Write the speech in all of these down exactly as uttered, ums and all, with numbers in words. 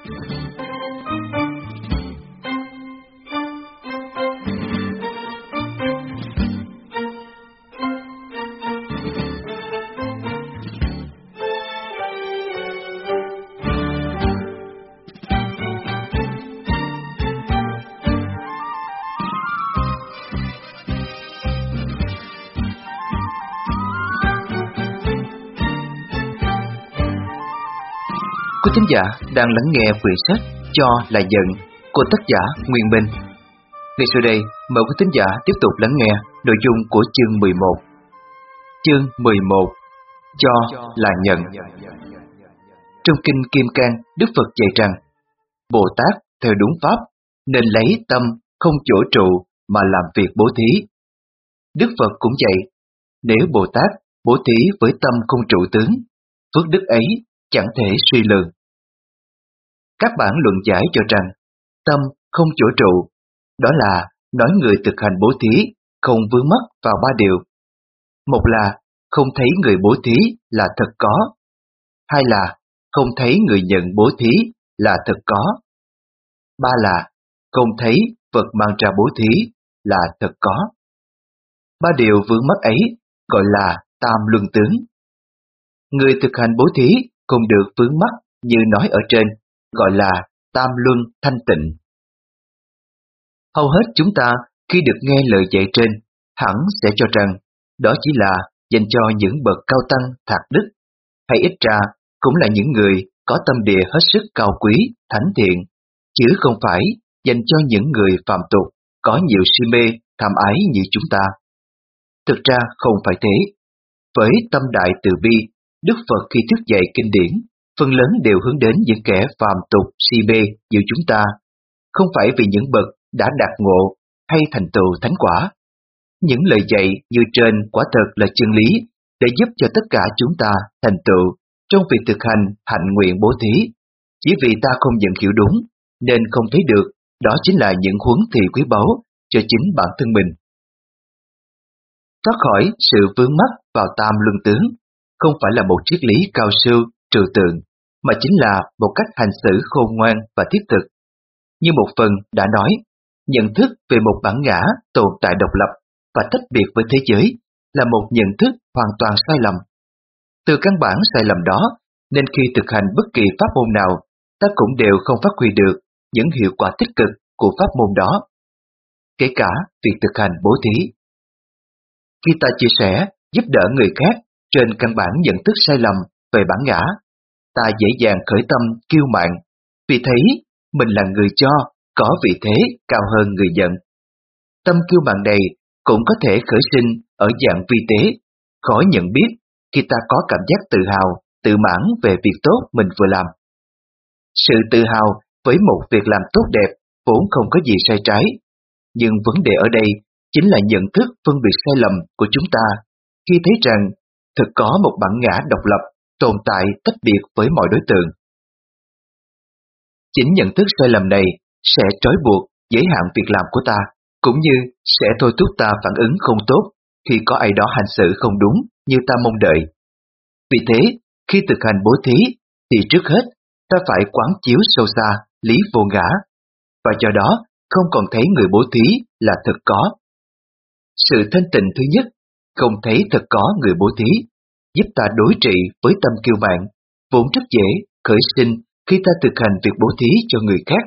Quý thính giả đang lắng nghe quyển sách Cho là Giận của tác giả Nguyên Minh. Ngay sau đây, mời quý thính giả tiếp tục lắng nghe nội dung của chương mười một. Chương mười một. Cho là Nhận. Trong kinh Kim Cang, Đức Phật dạy rằng Bồ Tát theo đúng pháp nên lấy tâm không chỗ trụ mà làm việc bố thí. Đức Phật cũng dạy, nếu Bồ Tát bố thí với tâm không trụ tướng, phước đức ấy chẳng thể suy lường. Các bản luận giải cho rằng tâm không chỗ trụ, đó là nói người thực hành bố thí không vướng mắc vào ba điều. Một là không thấy người bố thí là thật có. Hai là không thấy người nhận bố thí là thật có. Ba là không thấy vật mang ra bố thí là thật có. Ba điều vướng mắc ấy gọi là tam luân tướng. Người thực hành bố thí không được vướng mắc như nói ở trên, gọi là tam luân thanh tịnh. Hầu hết chúng ta khi được nghe lời dạy trên, hẳn sẽ cho rằng đó chỉ là dành cho những bậc cao tăng thạc đức, hay ít ra cũng là những người có tâm địa hết sức cao quý, thánh thiện, chứ không phải dành cho những người phàm tục có nhiều si mê, tham ái như chúng ta. Thực ra không phải thế. Với tâm đại từ bi, Đức Phật khi thuyết dạy kinh điển, phần lớn đều hướng đến những kẻ phàm tục si mê như chúng ta, không phải vì những bậc đã đạt ngộ hay thành tựu thánh quả. Những lời dạy như trên quả thật là chân lý để giúp cho tất cả chúng ta thành tựu trong việc thực hành hạnh nguyện bố thí. Chỉ vì ta không nhận hiểu đúng nên không thấy được đó chính là những huấn thị quý báu cho chính bản thân mình. Thoát khỏi sự vướng mắc vào tam luân tướng không phải là một triết lý cao siêu, trừu tượng, mà chính là một cách hành xử khôn ngoan và thiết thực. Như một phần đã nói, nhận thức về một bản ngã tồn tại độc lập và tách biệt với thế giới là một nhận thức hoàn toàn sai lầm. Từ căn bản sai lầm đó, nên khi thực hành bất kỳ pháp môn nào, ta cũng đều không phát huy được những hiệu quả tích cực của pháp môn đó, kể cả việc thực hành bố thí. Khi ta chia sẻ, giúp đỡ người khác trên căn bản nhận thức sai lầm về bản ngã, ta dễ dàng khởi tâm kiêu mạn, vì thấy mình là người cho, có vị thế cao hơn người nhận. Tâm kiêu mạn này cũng có thể khởi sinh ở dạng vi tế, khó nhận biết khi ta có cảm giác tự hào, tự mãn về việc tốt mình vừa làm. Sự tự hào với một việc làm tốt đẹp vốn không có gì sai trái, nhưng vấn đề ở đây chính là nhận thức phân biệt sai lầm của chúng ta khi thấy rằng thực có một bản ngã độc lập tồn tại tách biệt với mọi đối tượng. Chính nhận thức sai lầm này sẽ trói buộc, giới hạn việc làm của ta, cũng như sẽ thôi thúc ta phản ứng không tốt khi có ai đó hành xử không đúng như ta mong đợi. Vì thế, khi thực hành bố thí, thì trước hết ta phải quán chiếu sâu xa lý vô ngã, và do đó không còn thấy người bố thí là thực có. Sự thanh tịnh thứ nhất, không thấy thật có người bố thí, giúp ta đối trị với tâm kiêu mạn, vốn rất dễ khởi sinh khi ta thực hành việc bố thí cho người khác.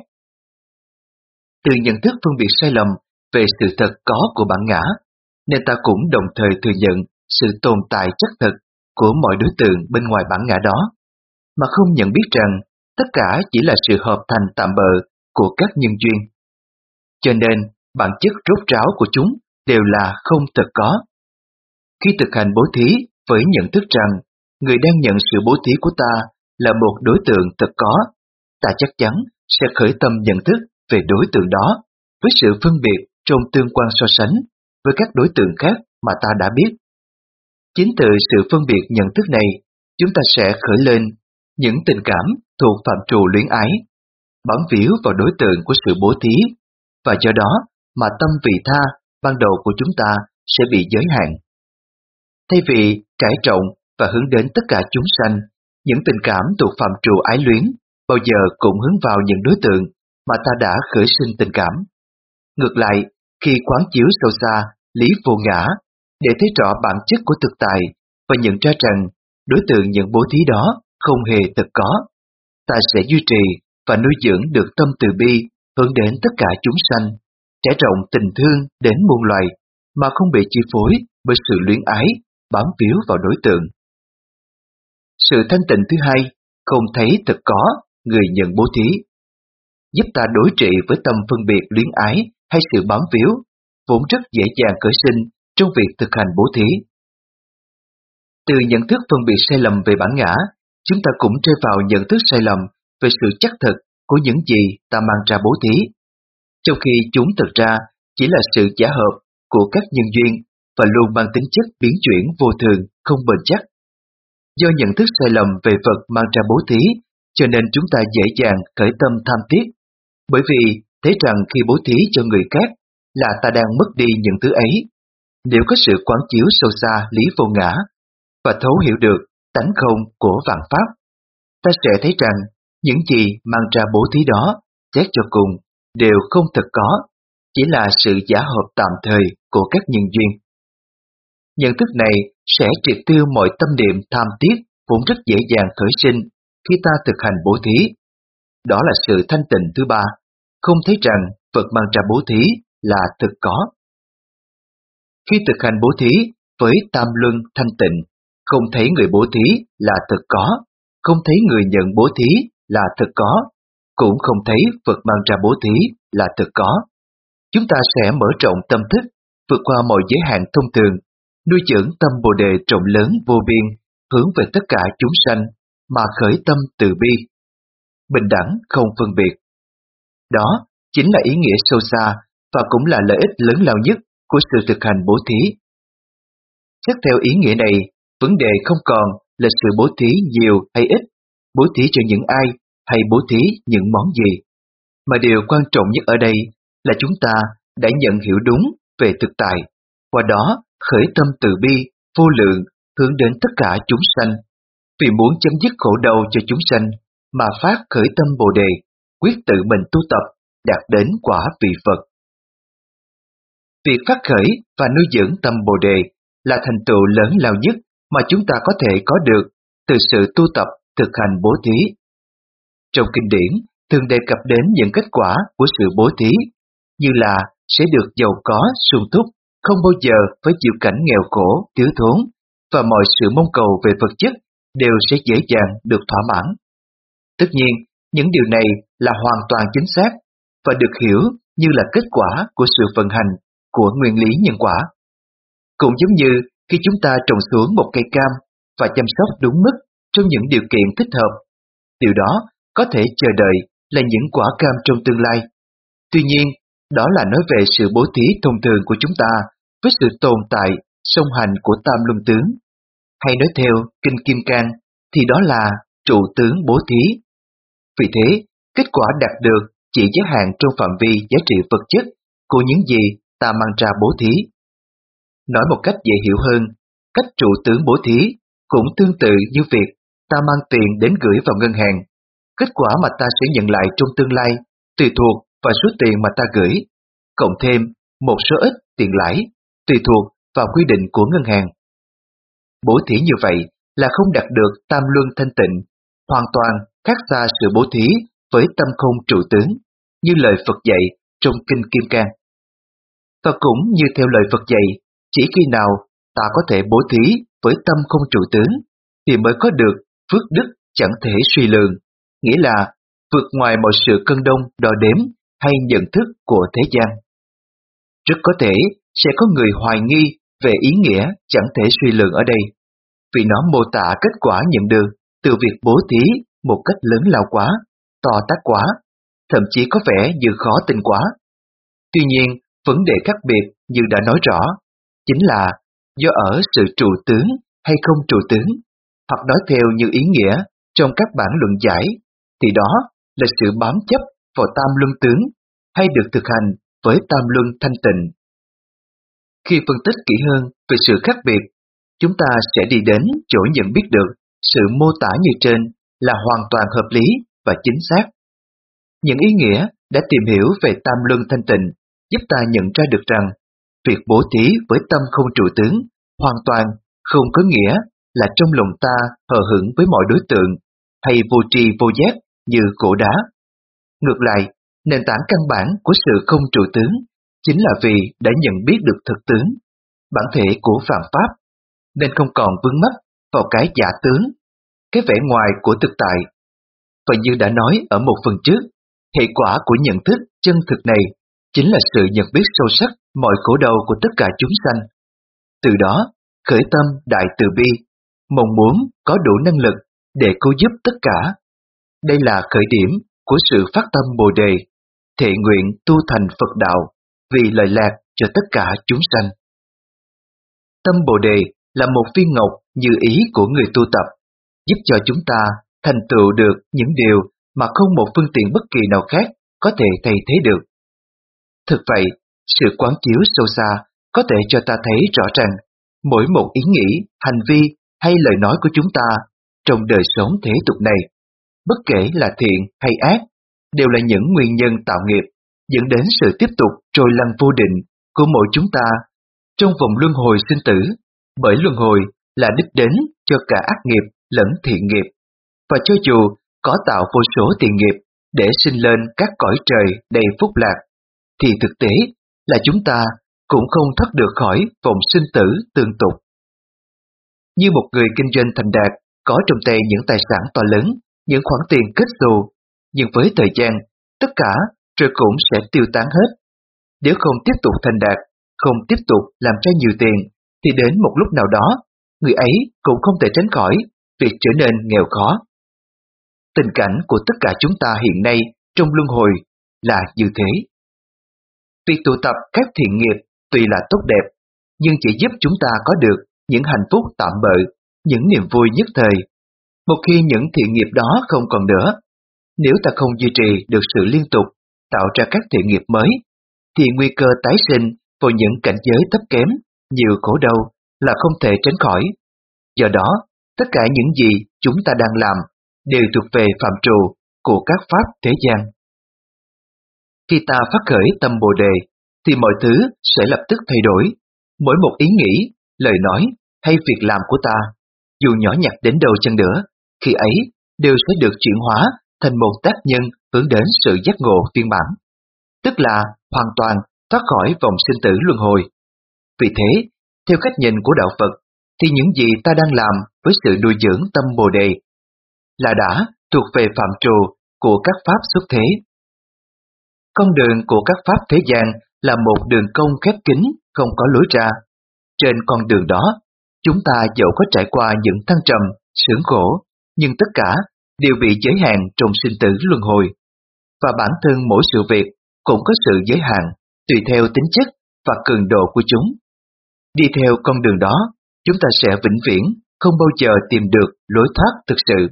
Từ nhận thức phân biệt sai lầm về sự thật có của bản ngã, nên ta cũng đồng thời thừa nhận sự tồn tại chất thực của mọi đối tượng bên ngoài bản ngã đó, mà không nhận biết rằng tất cả chỉ là sự hợp thành tạm bợ của các nhân duyên. Cho nên, bản chất rốt ráo của chúng đều là không thật có. Khi thực hành bố thí với nhận thức rằng người đang nhận sự bố thí của ta là một đối tượng thật có, ta chắc chắn sẽ khởi tâm nhận thức về đối tượng đó với sự phân biệt trong tương quan so sánh với các đối tượng khác mà ta đã biết. Chính từ sự phân biệt nhận thức này, chúng ta sẽ khởi lên những tình cảm thuộc phạm trù luyến ái, bám víu vào đối tượng của sự bố thí, và do đó mà tâm vị tha ban đầu của chúng ta sẽ bị giới hạn. Thay vì trải rộng và hướng đến tất cả chúng sanh, những tình cảm thuộc phạm trù ái luyến bao giờ cũng hướng vào những đối tượng mà ta đã khởi sinh tình cảm. Ngược lại, khi quán chiếu sâu xa lý vô ngã để thấy rõ bản chất của thực tại và nhận ra rằng đối tượng nhận bố thí đó không hề thực có, ta sẽ duy trì và nuôi dưỡng được tâm từ bi hướng đến tất cả chúng sanh, trải rộng tình thương đến muôn loài mà không bị chi phối bởi sự luyến ái, bám víu vào đối tượng. Sự thanh tịnh thứ hai, không thấy thực có người nhận bố thí, giúp ta đối trị với tâm phân biệt luyến ái hay sự bám víu, vốn rất dễ dàng khởi sinh trong việc thực hành bố thí. Từ nhận thức phân biệt sai lầm về bản ngã, chúng ta cũng rơi vào nhận thức sai lầm về sự chắc thực của những gì ta mang ra bố thí, trong khi chúng thực ra chỉ là sự giả hợp của các nhân duyên và luôn mang tính chất biến chuyển vô thường, không bền chắc. Do nhận thức sai lầm về vật mang ra bố thí, cho nên chúng ta dễ dàng khởi tâm tham tiếc, bởi vì thấy rằng khi bố thí cho người khác là ta đang mất đi những thứ ấy. Nếu có sự quán chiếu sâu xa lý vô ngã và thấu hiểu được tánh không của vạn pháp, ta sẽ thấy rằng những gì mang ra bố thí đó, xét cho cùng, đều không thực có, chỉ là sự giả hợp tạm thời của các nhân duyên. Nhận thức này sẽ triệt tiêu mọi tâm niệm tham tiếc vốn rất dễ dàng khởi sinh khi ta thực hành bố thí. Đó là sự thanh tịnh thứ ba, không thấy rằng vật mang ra bố thí là thực có. Khi thực hành bố thí với tam luân thanh tịnh, không thấy người bố thí là thực có, không thấy người nhận bố thí là thực có, cũng không thấy vật mang ra bố thí là thực có. Chúng ta sẽ mở rộng tâm thức, vượt qua mọi giới hạn thông thường, nuôi dưỡng tâm Bồ đề rộng lớn vô biên, hướng về tất cả chúng sanh mà khởi tâm từ bi, bình đẳng không phân biệt. Đó chính là ý nghĩa sâu xa và cũng là lợi ích lớn lao nhất của sự thực hành bố thí. Xét theo ý nghĩa này, vấn đề không còn là sự bố thí nhiều hay ít, bố thí cho những ai hay bố thí những món gì, mà điều quan trọng nhất ở đây là chúng ta đã nhận hiểu đúng về thực tại, qua đó khởi tâm từ bi vô lượng hướng đến tất cả chúng sanh, vì muốn chấm dứt khổ đau cho chúng sanh mà phát khởi tâm Bồ đề, quyết tự mình tu tập đạt đến quả vị Phật. Việc phát khởi và nuôi dưỡng tâm Bồ đề là thành tựu lớn lao nhất mà chúng ta có thể có được từ sự tu tập thực hành bố thí. Trong kinh điển thường đề cập đến những kết quả của sự bố thí, như là sẽ được giàu có, sung túc, không bao giờ phải chịu cảnh nghèo khổ, thiếu thốn, và mọi sự mong cầu về vật chất đều sẽ dễ dàng được thỏa mãn. Tất nhiên, những điều này là hoàn toàn chính xác và được hiểu như là kết quả của sự vận hành của nguyên lý nhân quả. Cũng giống như khi chúng ta trồng xuống một cây cam và chăm sóc đúng mức trong những điều kiện thích hợp, điều đó có thể chờ đợi là những quả cam trong tương lai. Tuy nhiên, đó là nói về sự bố thí thông thường của chúng ta với sự tồn tại, song hành của tam luân tướng. Hay nói theo Kinh Kim Cang thì đó là trụ tướng bố thí. Vì thế, kết quả đạt được chỉ giới hạn trong phạm vi giá trị vật chất của những gì ta mang ra bố thí. Nói một cách dễ hiểu hơn, cách trụ tướng bố thí cũng tương tự như việc ta mang tiền đến gửi vào ngân hàng. Kết quả mà ta sẽ nhận lại trong tương lai tùy thuộc vào số tiền mà ta gửi, cộng thêm một số ít tiền lãi tùy thuộc vào quy định của ngân hàng. Bố thí như vậy là không đạt được tam luân thanh tịnh, hoàn toàn khác xa sự bố thí với tâm không trụ tướng, như lời Phật dạy trong Kinh Kim Cang. Và cũng như theo lời Phật dạy, chỉ khi nào ta có thể bố thí với tâm không trụ tướng thì mới có được phước đức chẳng thể suy lường, nghĩa là vượt ngoài mọi sự cân đông đo đếm hay nhận thức của thế gian. Rất có thể sẽ có người hoài nghi về ý nghĩa chẳng thể suy lường ở đây, vì nó mô tả kết quả nhận được từ việc bố thí một cách lớn lao quá, to tát quá, thậm chí có vẻ như khó tin quá. Tuy nhiên, vấn đề khác biệt như đã nói rõ, chính là do ở sự trụ tướng hay không trụ tướng, hoặc nói theo như ý nghĩa trong các bản luận giải, thì đó là sự bám chấp vào tam luân tướng hay được thực hành với tam luân thanh tịnh. Khi phân tích kỹ hơn về sự khác biệt, chúng ta sẽ đi đến chỗ nhận biết được sự mô tả như trên là hoàn toàn hợp lý và chính xác. Những ý nghĩa đã tìm hiểu về tam luân thanh tịnh giúp ta nhận ra được rằng việc bố thí với tâm không trụ tướng hoàn toàn không có nghĩa là trong lòng ta hờ hững với mọi đối tượng hay vô tri vô giác như cổ đá. Ngược lại, nền tảng căn bản của sự không trụ tướng chính là vì đã nhận biết được thực tướng, bản thể của phàm pháp, nên không còn vướng mắc vào cái giả tướng, cái vẻ ngoài của thực tại. Và như đã nói ở một phần trước, hệ quả của nhận thức chân thực này chính là sự nhận biết sâu sắc mọi khổ đau của tất cả chúng sanh. Từ đó, khởi tâm đại từ bi, mong muốn có đủ năng lực để cứu giúp tất cả. Đây là khởi điểm của sự phát tâm Bồ Đề, thệ nguyện tu thành Phật đạo vì lợi lạc cho tất cả chúng sanh. Tâm Bồ Đề là một viên ngọc như ý của người tu tập, giúp cho chúng ta thành tựu được những điều mà không một phương tiện bất kỳ nào khác có thể thay thế được. Thực vậy, sự quán chiếu sâu xa có thể cho ta thấy rõ ràng mỗi một ý nghĩ, hành vi hay lời nói của chúng ta trong đời sống thế tục này, bất kể là thiện hay ác, đều là những nguyên nhân tạo nghiệp dẫn đến sự tiếp tục trôi lăn vô định của mỗi chúng ta trong vòng luân hồi sinh tử, bởi luân hồi là đích đến cho cả ác nghiệp lẫn thiện nghiệp, và cho dù có tạo vô số tiền nghiệp để sinh lên các cõi trời đầy phúc lạc, thì thực tế là chúng ta cũng không thoát được khỏi vòng sinh tử tương tục. Như một người kinh doanh thành đạt có trong tay những tài sản to lớn, những khoản tiền kết xù, nhưng với thời gian, tất cả rồi cũng sẽ tiêu tán hết. Nếu không tiếp tục thành đạt, không tiếp tục làm ra nhiều tiền, thì đến một lúc nào đó, người ấy cũng không thể tránh khỏi việc trở nên nghèo khó. Tình cảnh của tất cả chúng ta hiện nay trong luân hồi là như thế. Việc tụ tập các thiện nghiệp tuy là tốt đẹp, nhưng chỉ giúp chúng ta có được những hạnh phúc tạm bợ, những niềm vui nhất thời. Một khi những thiện nghiệp đó không còn nữa, nếu ta không duy trì được sự liên tục tạo ra các thiện nghiệp mới, thì nguy cơ tái sinh vào những cảnh giới thấp kém, nhiều khổ đau là không thể tránh khỏi. Do đó, tất cả những gì chúng ta đang làm đều thuộc về phạm trù của các pháp thế gian. Khi ta phát khởi tâm Bồ Đề, thì mọi thứ sẽ lập tức thay đổi. Mỗi một ý nghĩ, lời nói hay việc làm của ta, dù nhỏ nhặt đến đâu chăng nữa, khi ấy đều sẽ được chuyển hóa thành một tác nhân hướng đến sự giác ngộ viên mãn, tức là hoàn toàn thoát khỏi vòng sinh tử luân hồi. Vì thế, theo cách nhìn của Đạo Phật, thì những gì ta đang làm với sự nuôi dưỡng tâm Bồ Đề là đã thuộc về phạm trù của các pháp xuất thế. Con đường của các pháp thế gian là một đường cong khép kín, không có lối ra. Trên con đường đó, chúng ta dẫu có trải qua những thăng trầm, sướng khổ, nhưng tất cả đều bị giới hạn trong sinh tử luân hồi. Và bản thân mỗi sự việc cũng có sự giới hạn, tùy theo tính chất và cường độ của chúng. Đi theo con đường đó, chúng ta sẽ vĩnh viễn không bao giờ tìm được lối thoát thực sự.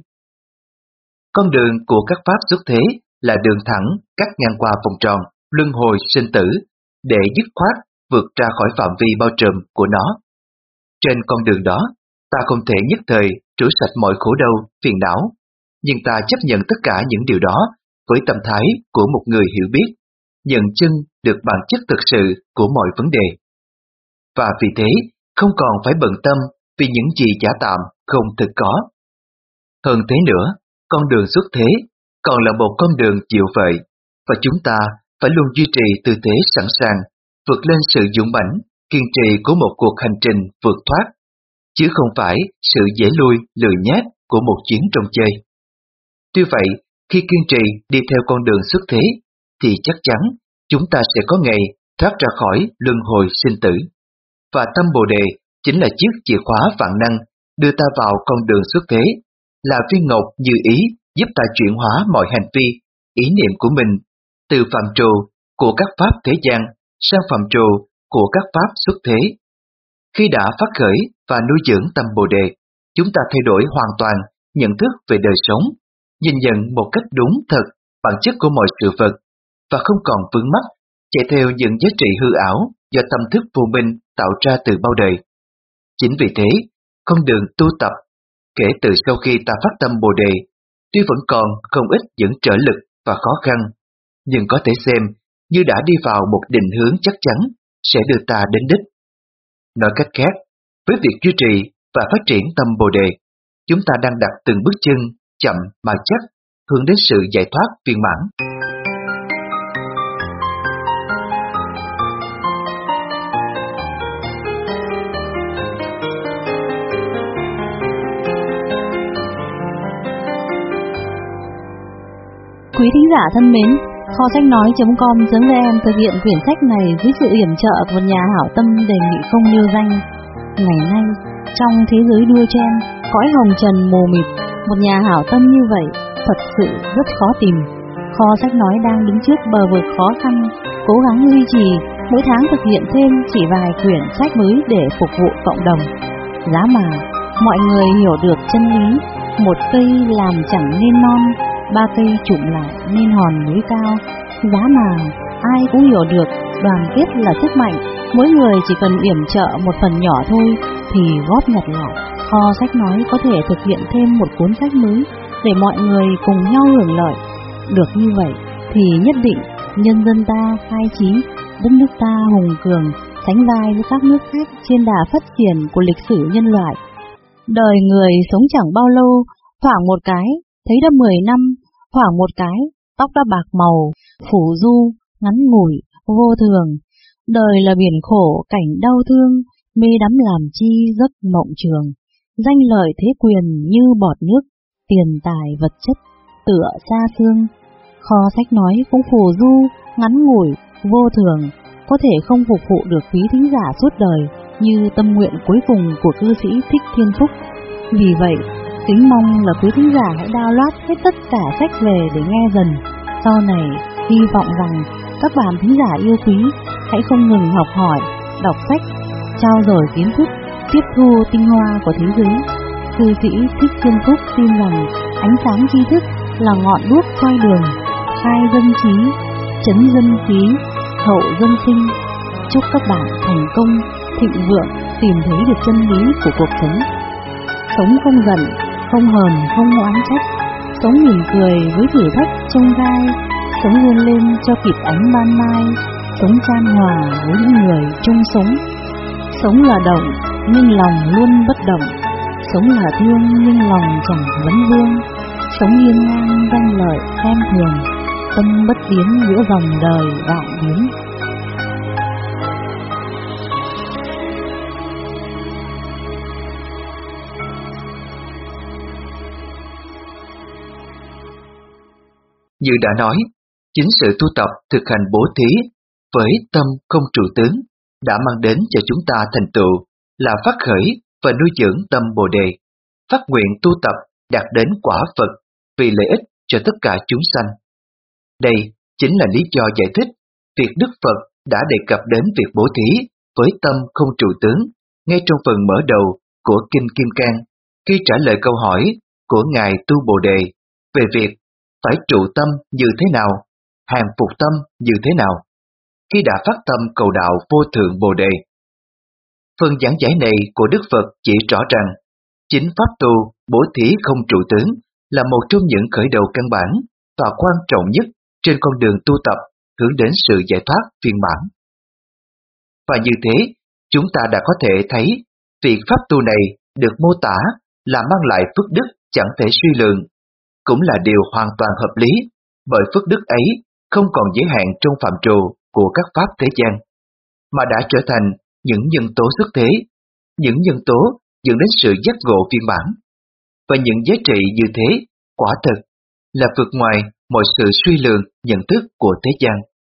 Con đường của các pháp xuất thế là đường thẳng cắt ngang qua vòng tròn, luân hồi sinh tử, để dứt khoát vượt ra khỏi phạm vi bao trùm của nó. Trên con đường đó, ta không thể nhất thời trừ sạch mọi khổ đau, phiền não, nhưng ta chấp nhận tất cả những điều đó với tâm thái của một người hiểu biết, nhận chân được bản chất thực sự của mọi vấn đề. Và vì thế, không còn phải bận tâm vì những gì giả tạm không thực có. Hơn thế nữa, con đường xuất thế còn là một con đường chịu vậy, và chúng ta phải luôn duy trì tư thế sẵn sàng vượt lên sự dũng mãnh, kiên trì của một cuộc hành trình vượt thoát, chứ không phải sự dễ lui, lười nhác của một chuyến trong chơi. Tuy vậy, khi kiên trì đi theo con đường xuất thế, thì chắc chắn chúng ta sẽ có ngày thoát ra khỏi luân hồi sinh tử. Và tâm Bồ Đề chính là chiếc chìa khóa vạn năng đưa ta vào con đường xuất thế, là viên ngọc như ý giúp ta chuyển hóa mọi hành vi, ý niệm của mình từ phạm trù của các pháp thế gian sang phạm trù của các pháp xuất thế. Khi đã phát khởi và nuôi dưỡng tâm Bồ Đề, chúng ta thay đổi hoàn toàn nhận thức về đời sống, nhìn nhận một cách đúng thật bản chất của mọi sự vật, và không còn vướng mắc chạy theo những giá trị hư ảo do tâm thức vô minh tạo ra từ bao đời. Chính vì thế, con đường tu tập, kể từ sau khi ta phát tâm Bồ Đề, Tuy vẫn còn không ít những trở lực và khó khăn, nhưng có thể xem như đã đi vào một định hướng chắc chắn sẽ đưa ta đến đích. Nói cách khác, với việc duy trì và phát triển tâm Bồ Đề, chúng ta đang đặt từng bước chân chậm mà chắc hướng đến sự giải thoát viên mãn. Quý thính giả thân mến, kho sách nói chấm com chấm vn thực hiện quyển sách này dưới sự yểm trợ của một nhà hảo tâm đề nghị không nêu danh. Ngày nay, trong thế giới đua chen, cõi hồng trần mù mịt, một nhà hảo tâm như vậy thật sự rất khó tìm. Kho sách nói đang đứng trước bờ vực khó khăn, cố gắng duy trì, mỗi tháng thực hiện thêm chỉ vài quyển sách mới để phục vụ cộng đồng. Giá mà mọi người hiểu được chân lý, một cây làm chẳng nên non, ba cây chụm lại nên hòn núi cao. Giá mà ai cũng hiểu được đoàn kết là sức mạnh, mỗi người chỉ cần yểm trợ một phần nhỏ thôi thì góp nhặt lại, kho sách nói có thể thực hiện thêm một cuốn sách mới để mọi người cùng nhau hưởng lợi. Được như vậy thì nhất định nhân dân ta khai trí, đất nước ta hùng cường, sánh vai với các nước khác trên đà phát triển của lịch sử nhân loại. Đời người sống chẳng bao lâu, thoảng một cái thấy đã mười năm, khoảng một cái tóc đã bạc màu, phủ du, ngắn ngủi, vô thường. Đời là biển khổ, cảnh đau thương, mê đắm làm chi giấc mộng trường. Danh lợi thế quyền như bọt nước, tiền tài vật chất tựa xa xương. Kho sách nói cũng phù du, ngắn ngủi, vô thường, có thể không phục vụ được quý thính giả suốt đời như tâm nguyện cuối cùng của cư sĩ Thích Thiên Phúc. Vì vậy, kính mong là quý thính giả hãy download hết tất cả sách về để nghe dần. Sau này, hy vọng rằng các bạn thính giả yêu quý hãy không ngừng học hỏi, đọc sách, trao dồi kiến thức, tiếp thu tinh hoa của thế giới. Cư sĩ Thích Thiên Phúc tin rằng ánh sáng tri thức là ngọn đuốc soi đường, khai dân trí, chấn dân khí, hậu dân sinh. Chúc các bạn thành công, thịnh vượng, tìm thấy được chân lý của cuộc sống. Sống không giận, không hờn, không oán trách, sống mỉm cười với thử thách trong gai, sống vươn lên cho kịp ánh ban mai, sống chan hòa với những người chung sống. Sống là động, nhưng lòng luôn bất động, sống là thương nhưng lòng chẳng vấn vương, sống hiên ngang danh lợi xem thường, tâm bất biến giữa dòng đời vạn biến. Như đã nói, chính sự tu tập thực hành bố thí với tâm không trụ tướng đã mang đến cho chúng ta thành tựu là phát khởi và nuôi dưỡng tâm Bồ Đề, phát nguyện tu tập đạt đến quả Phật vì lợi ích cho tất cả chúng sanh. Đây chính là lý do giải thích việc Đức Phật đã đề cập đến việc bố thí với tâm không trụ tướng ngay trong phần mở đầu của Kinh Kim Cang khi trả lời câu hỏi của Ngài Tu Bồ Đề về việc phải trụ tâm như thế nào, hàng phục tâm như thế nào, khi đã phát tâm cầu đạo vô thượng Bồ Đề. Phần giảng giải này của Đức Phật chỉ rõ rằng, chính pháp tu bố thí không trụ tướng là một trong những khởi đầu căn bản và quan trọng nhất trên con đường tu tập hướng đến sự giải thoát viên mãn. Và như thế, chúng ta đã có thể thấy việc pháp tu này được mô tả là mang lại phước đức chẳng thể suy lượng, cũng là điều hoàn toàn hợp lý, bởi phước đức ấy không còn giới hạn trong phạm trù của các pháp thế gian, mà đã trở thành những nhân tố xuất thế, những nhân tố dẫn đến sự giác ngộ viên mãn. Và những giá trị như thế, quả thực là vượt ngoài mọi sự suy lường nhận thức của thế gian.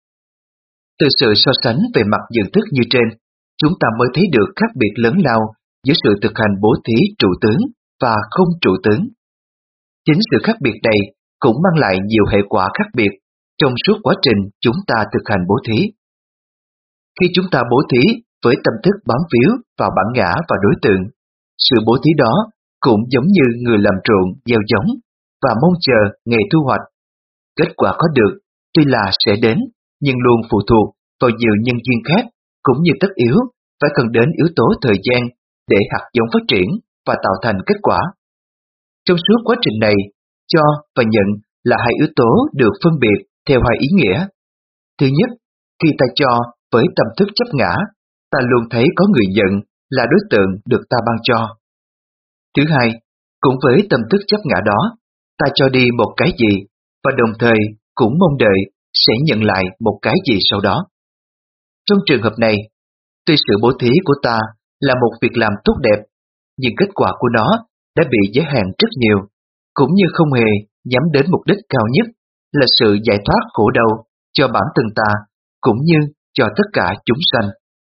Từ sự so sánh về mặt nhận thức như trên, chúng ta mới thấy được khác biệt lớn lao giữa sự thực hành bố thí trụ tướng và không trụ tướng. Chính sự khác biệt này cũng mang lại nhiều hệ quả khác biệt trong suốt quá trình chúng ta thực hành bố thí. Khi chúng ta bố thí với tâm thức bám víu vào bản ngã và đối tượng, sự bố thí đó cũng giống như người làm ruộng gieo giống và mong chờ ngày thu hoạch. Kết quả có được tuy là sẽ đến, nhưng luôn phụ thuộc vào nhiều nhân duyên khác, cũng như tất yếu phải cần đến yếu tố thời gian để hạt giống phát triển và tạo thành kết quả. Trong suốt quá trình này, cho và nhận là hai yếu tố được phân biệt theo hai ý nghĩa. Thứ nhất, khi ta cho với tâm thức chấp ngã, ta luôn thấy có người nhận là đối tượng được ta ban cho. Thứ hai, cũng với tâm thức chấp ngã đó, ta cho đi một cái gì và đồng thời cũng mong đợi sẽ nhận lại một cái gì sau đó. Trong trường hợp này, tuy sự bố thí của ta là một việc làm tốt đẹp, nhưng kết quả của nó đã bị giới hạn rất nhiều, cũng như không hề nhắm đến mục đích cao nhất là sự giải thoát khổ đau cho bản thân ta cũng như cho tất cả chúng sanh.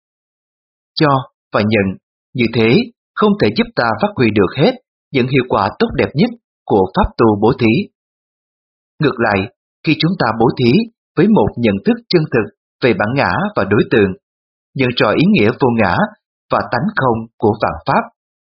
Cho và nhận như thế không thể giúp ta phát huy được hết những hiệu quả tốt đẹp nhất của pháp tu bố thí. Ngược lại, khi chúng ta bố thí với một nhận thức chân thực về bản ngã và đối tượng, nhận rõ ý nghĩa vô ngã và tánh không của vạn pháp,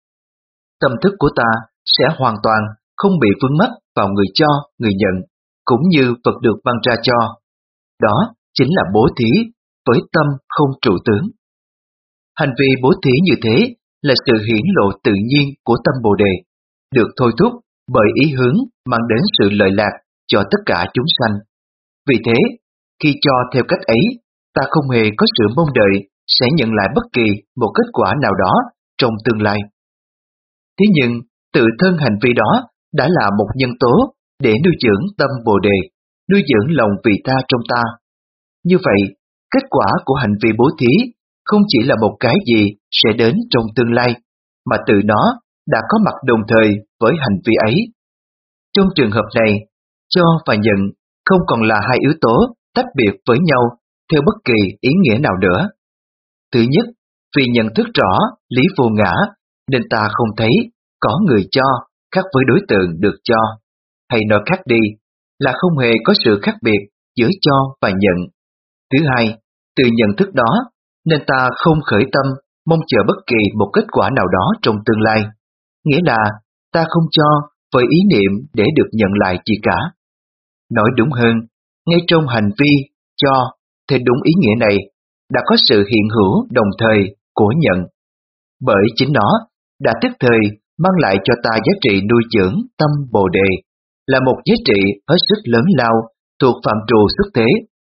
tâm thức của ta sẽ hoàn toàn không bị vướng mắc vào người cho, người nhận, cũng như vật được ban ra cho. Đó chính là bố thí với tâm không trụ tướng. Hành vi bố thí như thế là sự hiển lộ tự nhiên của tâm Bồ Đề, được thôi thúc bởi ý hướng mang đến sự lợi lạc cho tất cả chúng sanh. Vì thế, khi cho theo cách ấy, ta không hề có sự mong đợi sẽ nhận lại bất kỳ một kết quả nào đó trong tương lai. Thế nhưng, tự thân hành vi đó đã là một nhân tố để nuôi dưỡng tâm Bồ Đề, nuôi dưỡng lòng vị tha trong ta. Như vậy, kết quả của hành vi bố thí không chỉ là một cái gì sẽ đến trong tương lai, mà tự nó đã có mặt đồng thời với hành vi ấy. Trong trường hợp này, cho và nhận không còn là hai yếu tố tách biệt với nhau theo bất kỳ ý nghĩa nào nữa. Thứ nhất, vì nhận thức rõ lý vô ngã nên ta không thấy có người cho khác với đối tượng được cho, hay nói khác đi là không hề có sự khác biệt giữa cho và nhận. Thứ hai, từ nhận thức đó nên ta không khởi tâm mong chờ bất kỳ một kết quả nào đó trong tương lai, nghĩa là ta không cho với ý niệm để được nhận lại gì cả. Nói đúng hơn, ngay trong hành vi cho theo đúng ý nghĩa này đã có sự hiện hữu đồng thời của nhận, bởi chính nó đã tức thời mang lại cho ta giá trị nuôi dưỡng tâm Bồ Đề, là một giá trị hết sức lớn lao thuộc phạm trù xuất thế.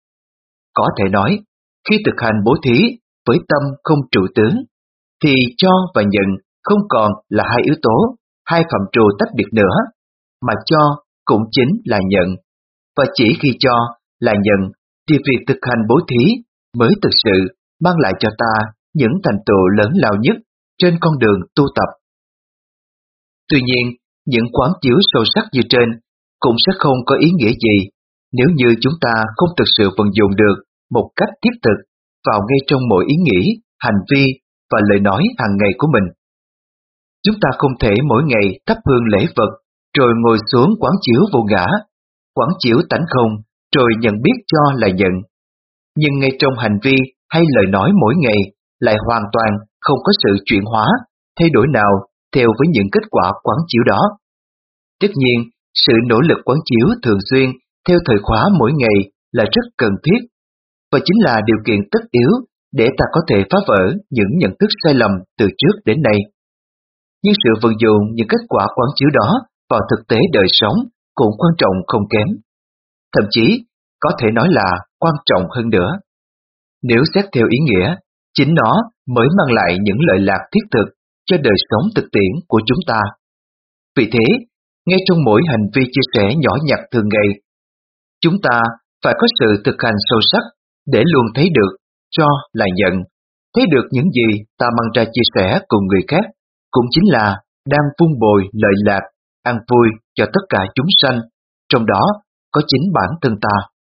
Có thể nói, khi thực hành bố thí với tâm không trụ tướng, thì cho và nhận không còn là hai yếu tố, hai phạm trù tách biệt nữa, mà cho cũng chính là nhận. Và chỉ khi cho là nhận, thì việc thực hành bố thí mới thực sự mang lại cho ta những thành tựu lớn lao nhất trên con đường tu tập. Tuy nhiên, những quán chiếu sâu sắc như trên cũng sẽ không có ý nghĩa gì nếu như chúng ta không thực sự vận dụng được một cách thiết thực vào ngay trong mỗi ý nghĩ, hành vi và lời nói hàng ngày của mình. Chúng ta không thể mỗi ngày thắp hương lễ vật, rồi ngồi xuống quán chiếu vô ngã, quán chiếu tánh không, rồi nhận biết cho là nhận. Nhưng ngay trong hành vi hay lời nói mỗi ngày lại hoàn toàn không có sự chuyển hóa, thay đổi nào theo với những kết quả quán chiếu đó. Tất nhiên, sự nỗ lực quán chiếu thường xuyên theo thời khóa mỗi ngày là rất cần thiết, và chính là điều kiện tất yếu để ta có thể phá vỡ những nhận thức sai lầm từ trước đến nay. Nhưng sự vận dụng những kết quả quán chiếu đó vào thực tế đời sống cũng quan trọng không kém. Thậm chí, có thể nói là quan trọng hơn nữa. Nếu xét theo ý nghĩa, chính nó mới mang lại những lợi lạc thiết thực cho đời sống thực tiễn của chúng ta. Vì thế, ngay trong mỗi hành vi chia sẻ nhỏ nhặt thường ngày, chúng ta phải có sự thực hành sâu sắc để luôn thấy được cho là nhận, thấy được những gì ta mang ra chia sẻ cùng người khác cũng chính là đang vun bồi lợi lạc, an vui cho tất cả chúng sanh, trong đó có chính bản thân ta.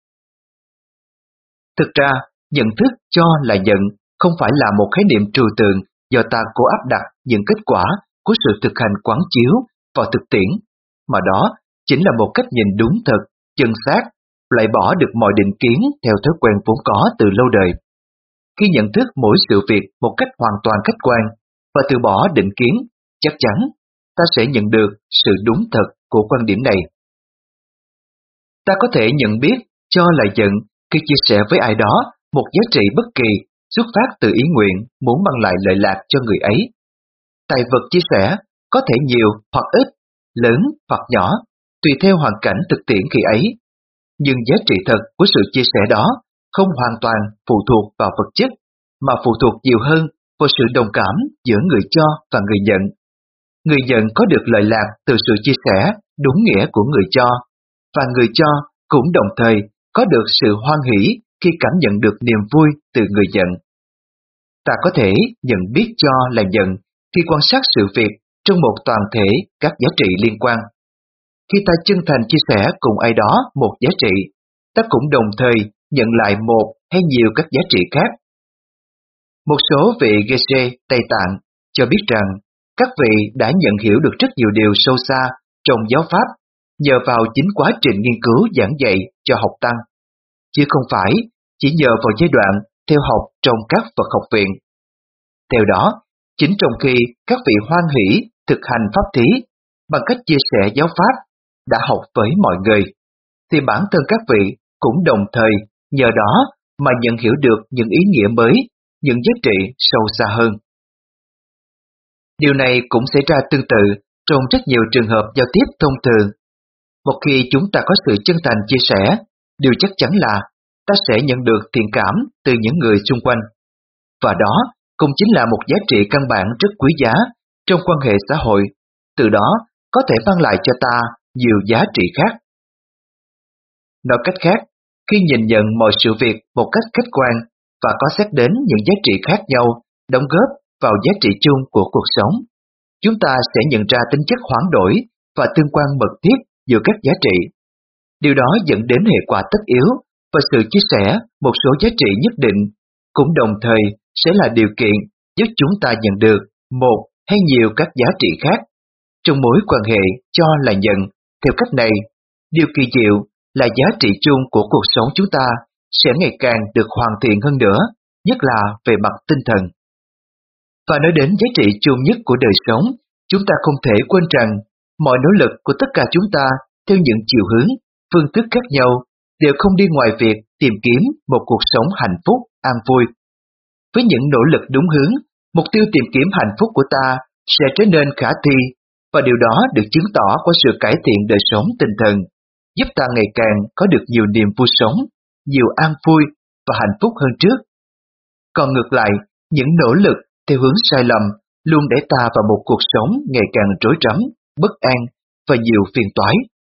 Thực ra, nhận thức cho là nhận không phải là một khái niệm trừu tượng do ta cố áp đặt những kết quả của sự thực hành quán chiếu vào thực tiễn, mà đó chính là một cách nhìn đúng thật, chân xác, loại bỏ được mọi định kiến theo thói quen vốn có từ lâu đời. Khi nhận thức mỗi sự việc một cách hoàn toàn khách quan và từ bỏ định kiến, chắc chắn ta sẽ nhận được sự đúng thật của quan điểm này. Ta có thể nhận biết cho là giận khi chia sẻ với ai đó một giá trị bất kỳ xuất phát từ ý nguyện muốn mang lại lợi lạc cho người ấy. Tài vật chia sẻ có thể nhiều hoặc ít, lớn hoặc nhỏ, tùy theo hoàn cảnh thực tiễn khi ấy. Nhưng giá trị thật của sự chia sẻ đó không hoàn toàn phụ thuộc vào vật chất, mà phụ thuộc nhiều hơn vào sự đồng cảm giữa người cho và người nhận. Người nhận có được lợi lạc từ sự chia sẻ đúng nghĩa của người cho, và người cho cũng đồng thời có được sự hoan hỷ khi cảm nhận được niềm vui từ người nhận. Ta có thể nhận biết cho là nhận khi quan sát sự việc trong một toàn thể các giá trị liên quan. Khi ta chân thành chia sẻ cùng ai đó một giá trị, ta cũng đồng thời nhận lại một hay nhiều các giá trị khác. Một số vị Geshe Tây Tạng cho biết rằng các vị đã nhận hiểu được rất nhiều điều sâu xa trong giáo pháp nhờ vào chính quá trình nghiên cứu giảng dạy cho học tăng, chứ không phải chỉ nhờ vào giai đoạn theo học trong các Phật học viện. Theo đó, chính trong khi các vị hoan hỷ thực hành pháp thí bằng cách chia sẻ giáo pháp đã học với mọi người, thì bản thân các vị cũng đồng thời nhờ đó mà nhận hiểu được những ý nghĩa mới, những giá trị sâu xa hơn. Điều này cũng xảy ra tương tự trong rất nhiều trường hợp giao tiếp thông thường. Một khi chúng ta có sự chân thành chia sẻ, điều chắc chắn là ta sẽ nhận được thiện cảm từ những người xung quanh. Và đó cũng chính là một giá trị căn bản rất quý giá trong quan hệ xã hội, từ đó có thể mang lại cho ta nhiều giá trị khác. Nói cách khác, khi nhìn nhận mọi sự việc một cách khách quan và có xét đến những giá trị khác nhau đóng góp vào giá trị chung của cuộc sống, chúng ta sẽ nhận ra tính chất hoán đổi và tương quan mật thiết giữa các giá trị. Điều đó dẫn đến hệ quả tất yếu và sự chia sẻ một số giá trị nhất định cũng đồng thời sẽ là điều kiện giúp chúng ta nhận được một hay nhiều các giá trị khác. Trong mối quan hệ cho là nhận, theo cách này, điều kỳ diệu là giá trị chung của cuộc sống chúng ta sẽ ngày càng được hoàn thiện hơn nữa, nhất là về mặt tinh thần. Và nói đến giá trị chung nhất của đời sống, chúng ta không thể quên rằng mọi nỗ lực của tất cả chúng ta theo những chiều hướng, phương thức khác nhau đều không đi ngoài việc tìm kiếm một cuộc sống hạnh phúc, an vui. Với những nỗ lực đúng hướng, mục tiêu tìm kiếm hạnh phúc của ta sẽ trở nên khả thi, và điều đó được chứng tỏ qua sự cải thiện đời sống tinh thần, giúp ta ngày càng có được nhiều niềm vui sống, nhiều an vui và hạnh phúc hơn trước. Còn ngược lại, những nỗ lực theo hướng sai lầm luôn đẩy ta vào một cuộc sống ngày càng rối rắm, bất an và nhiều phiền toái.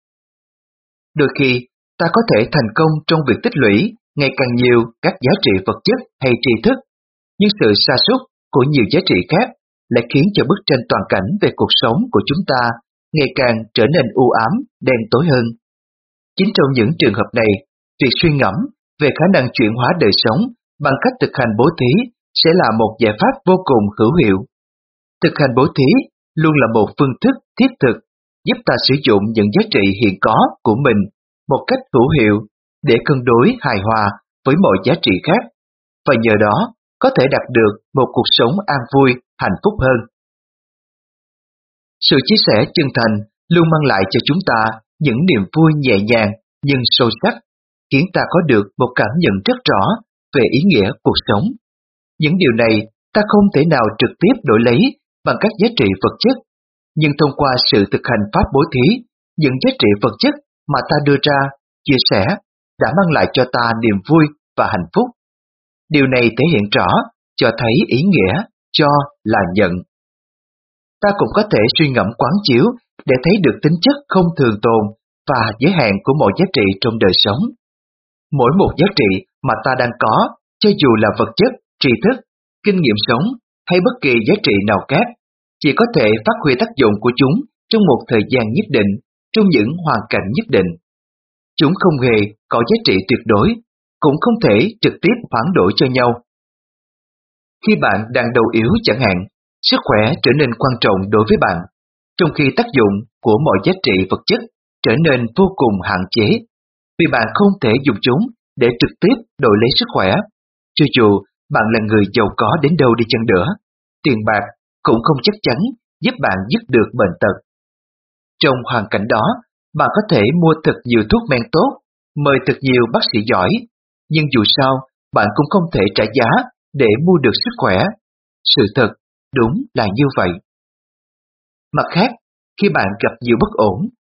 Đôi khi, ta có thể thành công trong việc tích lũy ngày càng nhiều các giá trị vật chất hay tri thức, nhưng sự sa sút của nhiều giá trị khác lại khiến cho bức tranh toàn cảnh về cuộc sống của chúng ta ngày càng trở nên u ám, đen tối hơn. Chính trong những trường hợp này, việc suy ngẫm về khả năng chuyển hóa đời sống bằng cách thực hành bố thí sẽ là một giải pháp vô cùng hữu hiệu. Thực hành bố thí luôn là một phương thức thiết thực giúp ta sử dụng những giá trị hiện có của mình một cách hữu hiệu để cân đối hài hòa với mọi giá trị khác, và nhờ đó có thể đạt được một cuộc sống an vui, hạnh phúc hơn. Sự chia sẻ chân thành luôn mang lại cho chúng ta những niềm vui nhẹ nhàng nhưng sâu sắc, khiến ta có được một cảm nhận rất rõ về ý nghĩa cuộc sống. Những điều này ta không thể nào trực tiếp đổi lấy bằng các giá trị vật chất, nhưng thông qua sự thực hành pháp bố thí, những giá trị vật chất mà ta đưa ra, chia sẻ đã mang lại cho ta niềm vui và hạnh phúc. Điều này thể hiện rõ, cho thấy ý nghĩa cho là nhận. Ta cũng có thể suy ngẫm quán chiếu để thấy được tính chất không thường tồn và giới hạn của mọi giá trị trong đời sống. Mỗi một giá trị mà ta đang có, cho dù là vật chất, tri thức, kinh nghiệm sống hay bất kỳ giá trị nào khác, chỉ có thể phát huy tác dụng của chúng trong một thời gian nhất định, trong những hoàn cảnh nhất định. Chúng không hề có giá trị tuyệt đối, cũng không thể trực tiếp hoán đổi cho nhau. Khi bạn đang đau yếu chẳng hạn, sức khỏe trở nên quan trọng đối với bạn, trong khi tác dụng của mọi giá trị vật chất trở nên vô cùng hạn chế, vì bạn không thể dùng chúng để trực tiếp đổi lấy sức khỏe. Cho dù bạn là người giàu có đến đâu đi chăng nữa, tiền bạc cũng không chắc chắn giúp bạn dứt được bệnh tật. Trong hoàn cảnh đó, bạn có thể mua thật nhiều thuốc men tốt, mời thật nhiều bác sĩ giỏi, nhưng dù sao bạn cũng không thể trả giá để mua được sức khỏe. Sự thật đúng là như vậy. Mặt khác, khi bạn gặp nhiều bất ổn,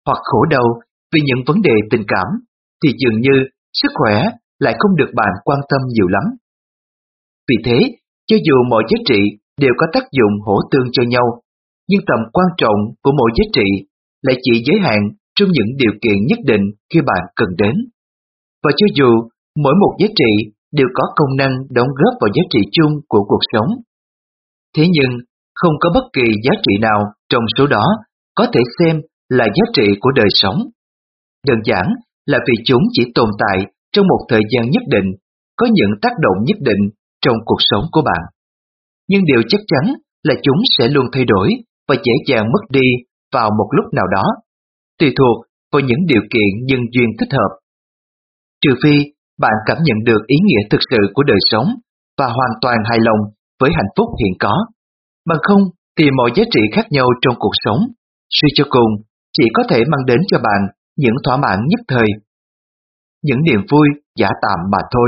hoặc khổ đau vì những vấn đề tình cảm, thì dường như sức khỏe lại không được bạn quan tâm nhiều lắm. Vì thế, cho dù mọi giá trị đều có tác dụng hỗ tương cho nhau, nhưng tầm quan trọng của mỗi giá trị lại chỉ giới hạn trong những điều kiện nhất định khi bạn cần đến. Và cho dù mỗi một giá trị đều có công năng đóng góp vào giá trị chung của cuộc sống, thế nhưng không có bất kỳ giá trị nào trong số đó có thể xem là giá trị của đời sống. Đơn giản là vì chúng chỉ tồn tại trong một thời gian nhất định, có những tác động nhất định trong cuộc sống của bạn. Nhưng điều chắc chắn là chúng sẽ luôn thay đổi và dễ dàng mất đi vào một lúc nào đó, tùy thuộc vào những điều kiện nhân duyên thích hợp. Trừ phi bạn cảm nhận được ý nghĩa thực sự của đời sống và hoàn toàn hài lòng với hạnh phúc hiện có. Bằng không thì mọi giá trị khác nhau trong cuộc sống, suy cho cùng, chỉ có thể mang đến cho bạn những thỏa mãn nhất thời, những niềm vui giả tạm mà thôi.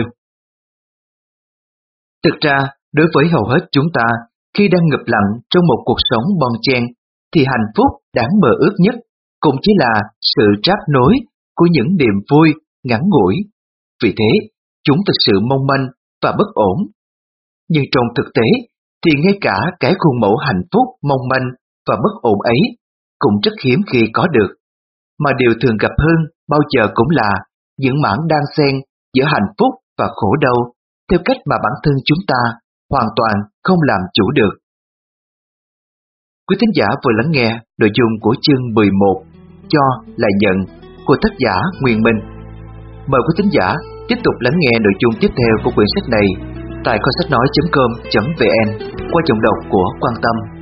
Thực ra, đối với hầu hết chúng ta, khi đang ngập lặng trong một cuộc sống bon chen, thì hạnh phúc đáng mơ ước nhất cũng chỉ là sự ráp nối của những niềm vui ngắn ngủi. Vì thế, chúng thực sự mong manh và bất ổn. Nhưng trong thực tế, thì ngay cả cái khuôn mẫu hạnh phúc mong manh và bất ổn ấy cũng rất hiếm khi có được. Mà điều thường gặp hơn bao giờ cũng là những mảng đan xen giữa hạnh phúc và khổ đau, theo cách mà bản thân chúng ta hoàn toàn không làm chủ được. Quý thính giả vừa lắng nghe nội dung của chương mười một Cho là nhận của tác giả Nguyên Minh. Mời quý thính giả tiếp tục lắng nghe nội dung tiếp theo của quyển sách này tại kho sách nói chấm com chấm vn qua giọng đọc của Quan Tâm.